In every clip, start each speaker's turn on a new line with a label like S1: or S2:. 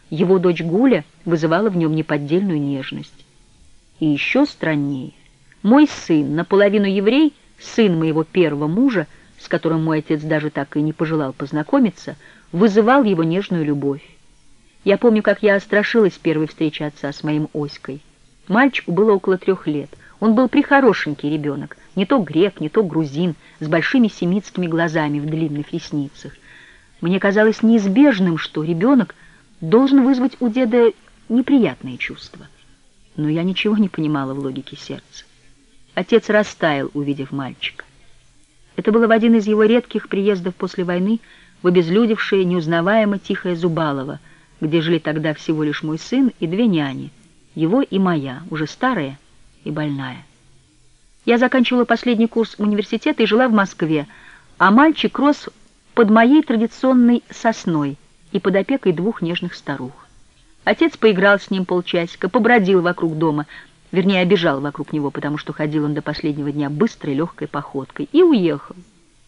S1: Его дочь Гуля вызывала в нем неподдельную нежность. И еще страннее, мой сын, наполовину еврей, сын моего первого мужа, с которым мой отец даже так и не пожелал познакомиться, вызывал его нежную любовь. Я помню, как я страшилась первой встречи отца с моим Оськой. Мальчику было около 3 лет. Он был прихорошенький ребенок, не то грек, не то грузин, с большими семитскими глазами в длинных ресницах. Мне казалось неизбежным, что ребенок должен вызвать у деда неприятные чувства. Но я ничего не понимала в логике сердца. Отец растаял, увидев мальчика. Это было в один из его редких приездов после войны в обезлюдевшее, неузнаваемо тихое Зубалово, где жили тогда всего лишь мой сын и 2 няни, его и моя, уже старая и больная. Я заканчивала последний курс университета и жила в Москве, а мальчик рос под моей традиционной сосной и под опекой 2 нежных старух. Отец поиграл с ним полчасика, побродил вокруг дома, вернее, обежал вокруг него, потому что ходил он до последнего дня быстрой, легкой походкой, и уехал.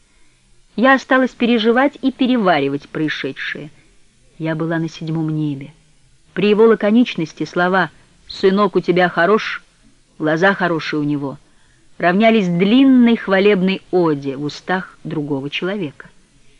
S1: Я осталась переживать и переваривать происшедшее. Я была на 7-м небе. При его лаконичности слова «сынок у тебя хорош», «глаза хорошие у него» равнялись длинной хвалебной оде в устах другого человека.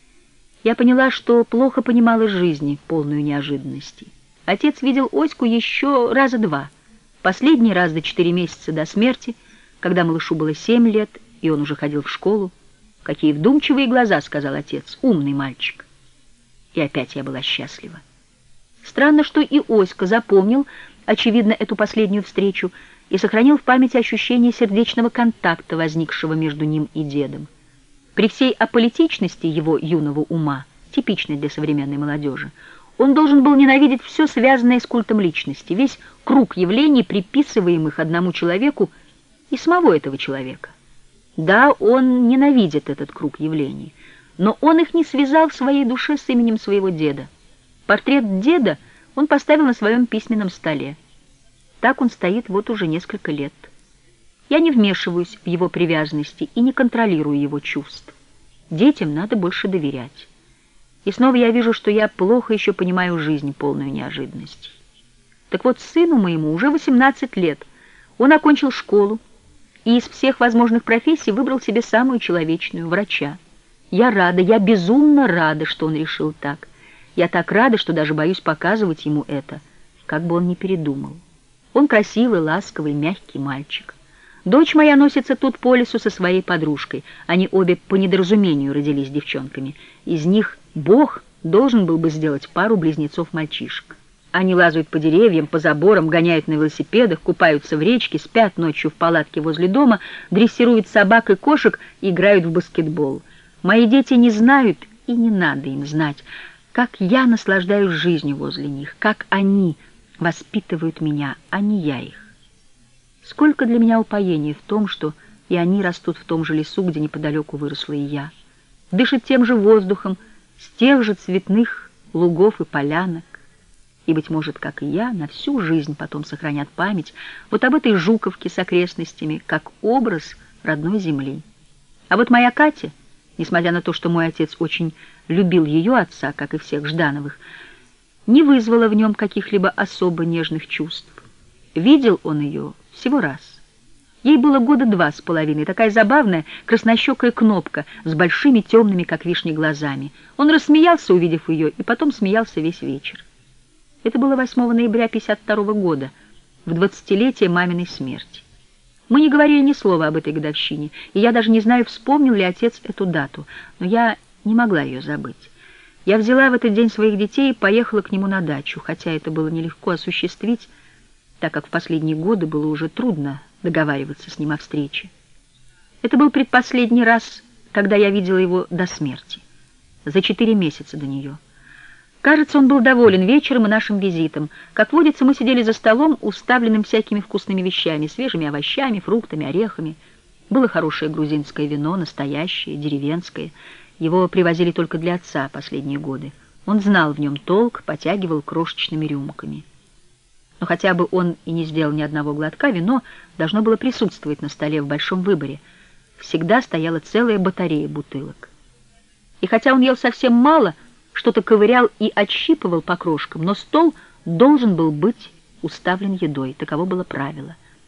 S1: Я поняла, что плохо понимала жизнь, полную неожиданностей. Отец видел Оську еще раза 2. Последний раз за 4 месяца до смерти, когда малышу было 7 лет, и он уже ходил в школу. «Какие вдумчивые глаза», — сказал отец, — «умный мальчик». И опять я была счастлива. Странно, что и Оська запомнил, очевидно, эту последнюю встречу и сохранил в памяти ощущение сердечного контакта, возникшего между ним и дедом. При всей аполитичности его юного ума, типичной для современной молодежи, он должен был ненавидеть все, связанное с культом личности, весь круг явлений, приписываемых одному человеку и самого этого человека. Да, он ненавидит этот круг явлений, но он их не связал в своей душе с именем своего деда. Портрет деда он поставил на своем письменном столе. Так он стоит вот уже несколько лет. Я не вмешиваюсь в его привязанности и не контролирую его чувств. Детям надо больше доверять. И снова я вижу, что я плохо еще понимаю жизнь, полную неожиданностей. Так вот, сыну моему уже 18 лет. Он окончил школу и из всех возможных профессий выбрал себе самую человечную — врача. Я рада, я безумно рада, что он решил так. Я так рада, что даже боюсь показывать ему это, как бы он ни передумал. Он красивый, ласковый, мягкий мальчик. Дочь моя носится тут по лесу со своей подружкой. Они обе по недоразумению родились девчонками. Из них Бог должен был бы сделать пару близнецов-мальчишек. Они лазают по деревьям, по заборам, гоняют на велосипедах, купаются в речке, спят ночью в палатке возле дома, дрессируют собак и кошек и играют в баскетбол. Мои дети не знают, и не надо им знать, как я наслаждаюсь жизнью возле них, как они воспитывают меня, а не я их. Сколько для меня упоения в том, что и они растут в том же лесу, где неподалеку выросла и я, дышат тем же воздухом, с тех же цветных лугов и полянок, и, быть может, как и я, на всю жизнь потом сохранят память вот об этой Жуковке с окрестностями, как образ родной земли. А вот моя Катя, несмотря на то, что мой отец очень любил ее отца, как и всех Ждановых, не вызвала в нем каких-либо особо нежных чувств. Видел он ее всего раз. Ей было 2 с половиной, такая забавная краснощекая кнопка с большими темными, как вишни, глазами. Он рассмеялся, увидев ее, и потом смеялся весь вечер. Это было 8 ноября 1952 года, в 20-летие маминой смерти. Мы не говорили ни слова об этой годовщине, и я даже не знаю, вспомнил ли отец эту дату, но я не могла ее забыть. Я взяла в этот день своих детей и поехала к нему на дачу, хотя это было нелегко осуществить, так как в последние годы было уже трудно договариваться с ним о встрече. Это был предпоследний раз, когда я видела его до смерти, за 4 месяца до нее. Кажется, он был доволен вечером и нашим визитом. Как водится, мы сидели за столом, уставленным всякими вкусными вещами, свежими овощами, фруктами, орехами. Было хорошее грузинское вино, настоящее, деревенское. Его привозили только для отца последние годы. Он знал в нем толк, потягивал крошечными рюмками. Но хотя бы он и не сделал ни одного глотка, вино должно было присутствовать на столе в большом выборе. Всегда стояла целая батарея бутылок. И хотя он ел совсем мало, что-то ковырял и отщипывал по крошкам, но стол должен был быть уставлен едой. Таково было правило.